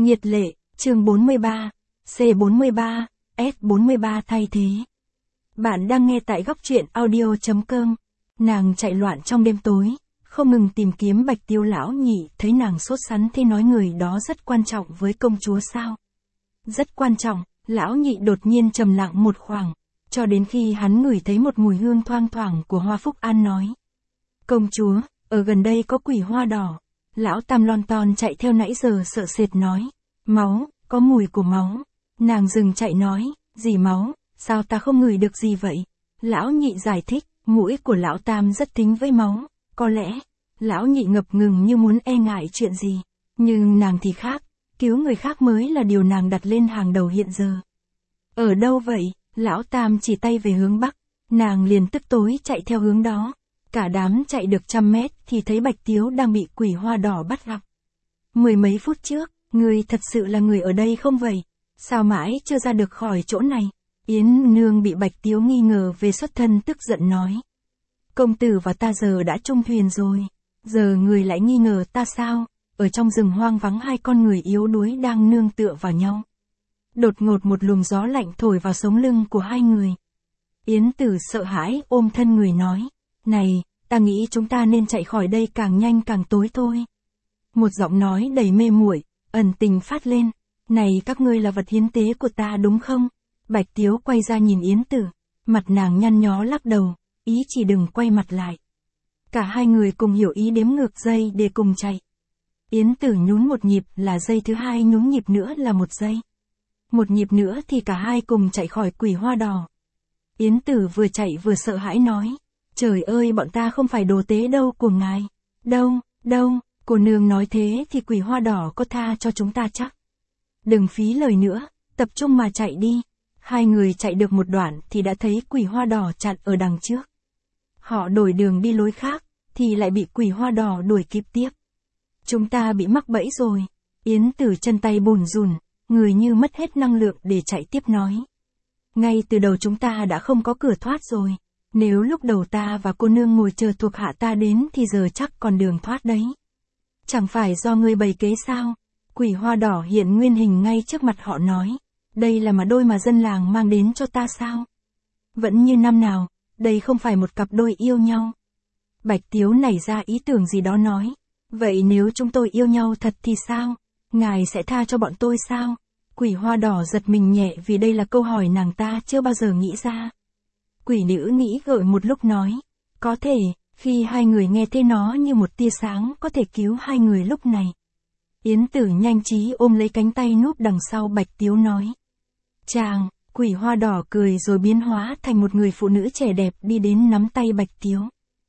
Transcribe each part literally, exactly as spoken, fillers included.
Nghiệt lệ, chương bốn mươi ba, C bốn mươi ba, S bốn mươi ba thay thế. Bạn đang nghe tại góc truyện audio chấm com. Nàng chạy loạn trong đêm tối, không ngừng tìm kiếm Bạch Tiếu. Lão Nhị thấy nàng sốt sắng thế nói người đó rất quan trọng với công chúa sao? Rất quan trọng. Lão Nhị đột nhiên trầm lặng một khoảng, cho đến khi hắn ngửi thấy một mùi hương thoang thoảng của hoa Phúc An nói. Công chúa, ở gần đây có quỷ hoa đỏ. Lão Tam lon ton chạy theo nãy giờ sợ sệt nói. Máu, có mùi của máu. Nàng dừng chạy nói, gì máu, sao ta không ngửi được gì vậy? Lão Nhị giải thích, mũi của Lão Tam rất thính với máu, có lẽ. Lão Nhị ngập ngừng như muốn e ngại chuyện gì. Nhưng nàng thì khác, cứu người khác mới là điều nàng đặt lên hàng đầu hiện giờ. Ở đâu vậy? Lão Tam chỉ tay về hướng Bắc, nàng liền tức tối chạy theo hướng đó. Cả đám chạy được trăm mét thì thấy Bạch Tiếu đang bị quỷ hoa đỏ bắt gặp. Mười mấy phút trước, người thật sự là người ở đây không vậy? Sao mãi chưa ra được khỏi chỗ này? Yến Nương bị Bạch Tiếu nghi ngờ về xuất thân tức giận nói. Công tử và ta giờ đã chung thuyền rồi. Giờ người lại nghi ngờ ta sao? Ở trong rừng hoang vắng hai con người yếu đuối đang nương tựa vào nhau. Đột ngột một luồng gió lạnh thổi vào sống lưng của hai người. Yến Tử sợ hãi ôm thân người nói. Này, ta nghĩ chúng ta nên chạy khỏi đây càng nhanh càng tối thôi. Một giọng nói đầy mê muội, ẩn tình phát lên. Này các ngươi là vật hiến tế của ta đúng không? Bạch Tiếu quay ra nhìn Yến Tử. Mặt nàng nhăn nhó lắc đầu, ý chỉ đừng quay mặt lại. Cả hai người cùng hiểu ý đếm ngược giây để cùng chạy. Yến Tử nhún một nhịp là giây thứ hai, nhún nhịp nữa là một giây. Một nhịp nữa thì cả hai cùng chạy khỏi quỷ hoa đỏ. Yến Tử vừa chạy vừa sợ hãi nói. Trời ơi, bọn ta không phải đồ tế đâu của ngài. Đâu, đâu, cô nương nói thế thì quỷ hoa đỏ có tha cho chúng ta chắc. Đừng phí lời nữa, tập trung mà chạy đi. Hai người chạy được một đoạn thì đã thấy quỷ hoa đỏ chặn ở đằng trước. Họ đổi đường đi lối khác, thì lại bị quỷ hoa đỏ đuổi kịp tiếp. Chúng ta bị mắc bẫy rồi. Yến Tử chân tay bùn rùn, người như mất hết năng lượng để chạy tiếp nói. Ngay từ đầu chúng ta đã không có cửa thoát rồi. Nếu lúc đầu ta và cô nương ngồi chờ thuộc hạ ta đến thì giờ chắc còn đường thoát đấy. Chẳng phải do ngươi bày kế sao? Quỷ hoa đỏ hiện nguyên hình ngay trước mặt họ nói. Đây là mà đôi mà dân làng mang đến cho ta sao? Vẫn như năm nào, đây không phải một cặp đôi yêu nhau. Bạch Tiếu nảy ra ý tưởng gì đó nói. Vậy nếu chúng tôi yêu nhau thật thì sao? Ngài sẽ tha cho bọn tôi sao? Quỷ hoa đỏ giật mình nhẹ vì đây là câu hỏi nàng ta chưa bao giờ nghĩ ra. Quỷ nữ nghĩ gợi một lúc nói. Có thể, khi hai người nghe thấy nó như một tia sáng có thể cứu hai người lúc này. Yến Tử nhanh trí ôm lấy cánh tay núp đằng sau Bạch Tiếu nói. Chàng, quỷ hoa đỏ cười rồi biến hóa thành một người phụ nữ trẻ đẹp đi đến nắm tay Bạch Tiếu.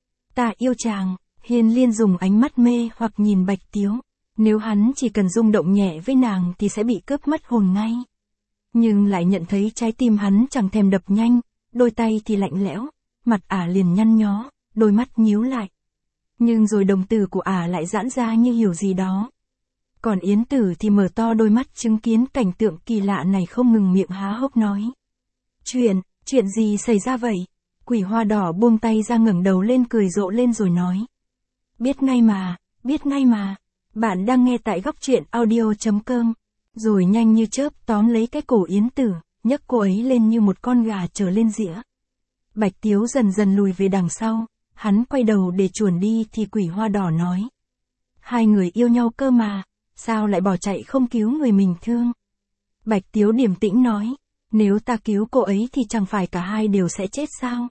Ta yêu chàng. Hiên Liên dùng ánh mắt mê hoặc nhìn Bạch Tiếu. Nếu hắn chỉ cần rung động nhẹ với nàng thì sẽ bị cướp mất hồn ngay. Nhưng lại nhận thấy trái tim hắn chẳng thèm đập nhanh, đôi tay thì lạnh lẽo, mặt ả liền nhăn nhó, đôi mắt nhíu lại. Nhưng rồi đồng tử của ả lại giãn ra như hiểu gì đó. Còn Yến Tử thì mở to đôi mắt chứng kiến cảnh tượng kỳ lạ này không ngừng miệng há hốc nói. Chuyện, chuyện gì xảy ra vậy? Quỷ hoa đỏ buông tay ra ngẩng đầu lên cười rộ lên rồi nói. Biết ngay mà, biết ngay mà. Bạn đang nghe tại góc truyện audio chấm com. Rồi nhanh như chớp tóm lấy cái cổ Yến Tử, nhấc cô ấy lên như một con gà trở lên dĩa. Bạch Tiếu dần dần lùi về đằng sau, hắn quay đầu để chuồn đi thì quỷ hoa đỏ nói. Hai người yêu nhau cơ mà, sao lại bỏ chạy không cứu người mình thương? Bạch Tiếu điềm tĩnh nói. Nếu ta cứu cô ấy thì chẳng phải cả hai đều sẽ chết sao?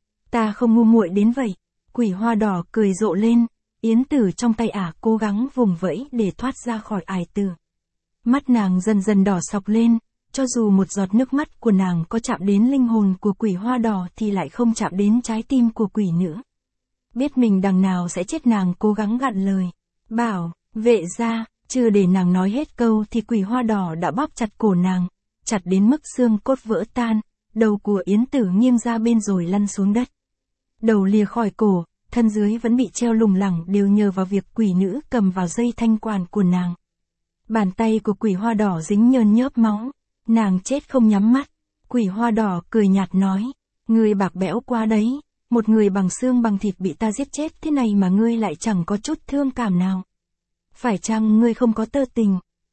Ta không ngu muội đến vậy. Quỷ hoa đỏ cười rộ lên. Yến Tử trong tay ả cố gắng vùng vẫy để thoát ra khỏi ải tử. Mắt nàng dần dần đỏ sọc lên, cho dù một giọt nước mắt của nàng có chạm đến linh hồn của quỷ hoa đỏ thì lại không chạm đến trái tim của quỷ nữ. Biết mình đằng nào sẽ chết nàng cố gắng gặn lời. Bảo, vệ ra, chưa để nàng nói hết câu thì quỷ hoa đỏ đã bóp chặt cổ nàng, chặt đến mức xương cốt vỡ tan, đầu của Yến Tử nghiêng ra bên rồi lăn xuống đất. Đầu lìa khỏi cổ. Thân dưới vẫn bị treo lủng lẳng đều nhờ vào việc quỷ nữ cầm vào dây thanh quản của nàng. Bàn tay của quỷ hoa đỏ dính nhơn nhớp máu. Nàng chết không nhắm mắt. Quỷ hoa đỏ cười nhạt nói. Ngươi bạc bẽo quá đấy. Một người bằng xương bằng thịt bị ta giết chết thế này mà ngươi lại chẳng có chút thương cảm nào. Phải chăng ngươi không có tơ tình?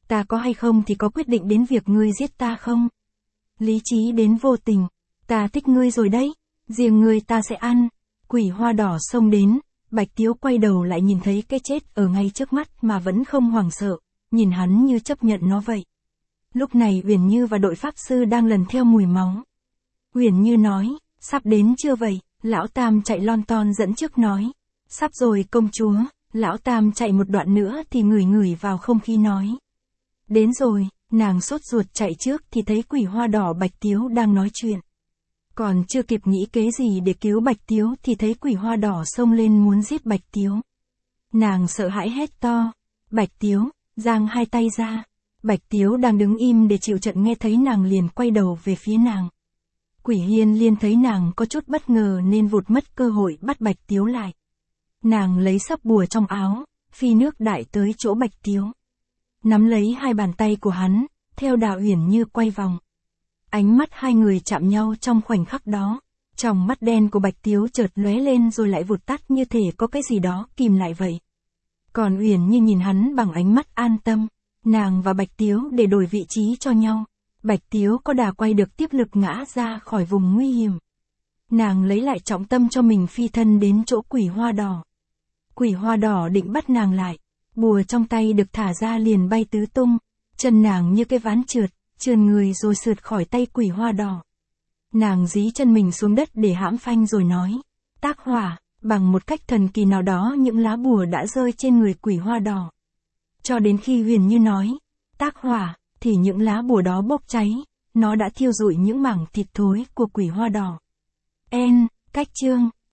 Ta có hay không thì có quyết định đến việc ngươi giết ta không? Lý trí đến vô tình. Ta thích ngươi rồi đấy. Riêng ngươi ta sẽ ăn. Quỷ hoa đỏ xông đến. Bạch Tiếu quay đầu lại nhìn thấy cái chết ở ngay trước mắt mà vẫn không hoảng sợ. Nhìn hắn như chấp nhận nó vậy. Lúc này Uyển Như và đội pháp sư đang lần theo mùi máu. Uyển Như nói, sắp đến chưa vậy? Lão Tam chạy lon ton dẫn trước nói. Sắp rồi công chúa. Lão Tam chạy một đoạn nữa thì ngửi ngửi vào không khí nói. Đến rồi, nàng sốt ruột chạy trước thì thấy quỷ hoa đỏ Bạch Tiếu đang nói chuyện. Còn chưa kịp nghĩ kế gì để cứu Bạch Tiếu thì thấy quỷ hoa đỏ xông lên muốn giết Bạch Tiếu. Nàng sợ hãi hét to. Bạch Tiếu, giang hai tay ra. Bạch Tiếu đang đứng im để chịu trận nghe thấy nàng liền quay đầu về phía nàng. Quỷ Hiên Liên thấy nàng có chút bất ngờ nên vụt mất cơ hội bắt Bạch Tiếu lại. Nàng lấy sắp bùa trong áo, phi nước đại tới chỗ Bạch Tiếu. Nắm lấy hai bàn tay của hắn, theo đạo Uyển Như quay vòng. Ánh mắt hai người chạm nhau trong khoảnh khắc đó. Tròng mắt đen của Bạch Tiếu chợt lóe lên rồi lại vụt tắt như thể có cái gì đó kìm lại vậy. Còn Uyển Như nhìn hắn bằng ánh mắt an tâm. Nàng và Bạch Tiếu để đổi vị trí cho nhau. Bạch Tiếu có đà quay được tiếp lực ngã ra khỏi vùng nguy hiểm. Nàng lấy lại trọng tâm cho mình phi thân đến chỗ quỷ hoa đỏ. Quỷ hoa đỏ định bắt nàng lại. Bùa trong tay được thả ra liền bay tứ tung. Chân nàng như cái ván trượt, trườn người rồi sượt khỏi tay quỷ hoa đỏ. Nàng dí chân mình xuống đất để hãm phanh rồi nói. Tác hỏa, bằng một cách thần kỳ nào đó những lá bùa đã rơi trên người quỷ hoa đỏ. Cho đến khi Uyển Như nói. Tác hỏa, thì những lá bùa đó bốc cháy. Nó đã thiêu rụi những mảng thịt thối của quỷ hoa đỏ. En, cách chương.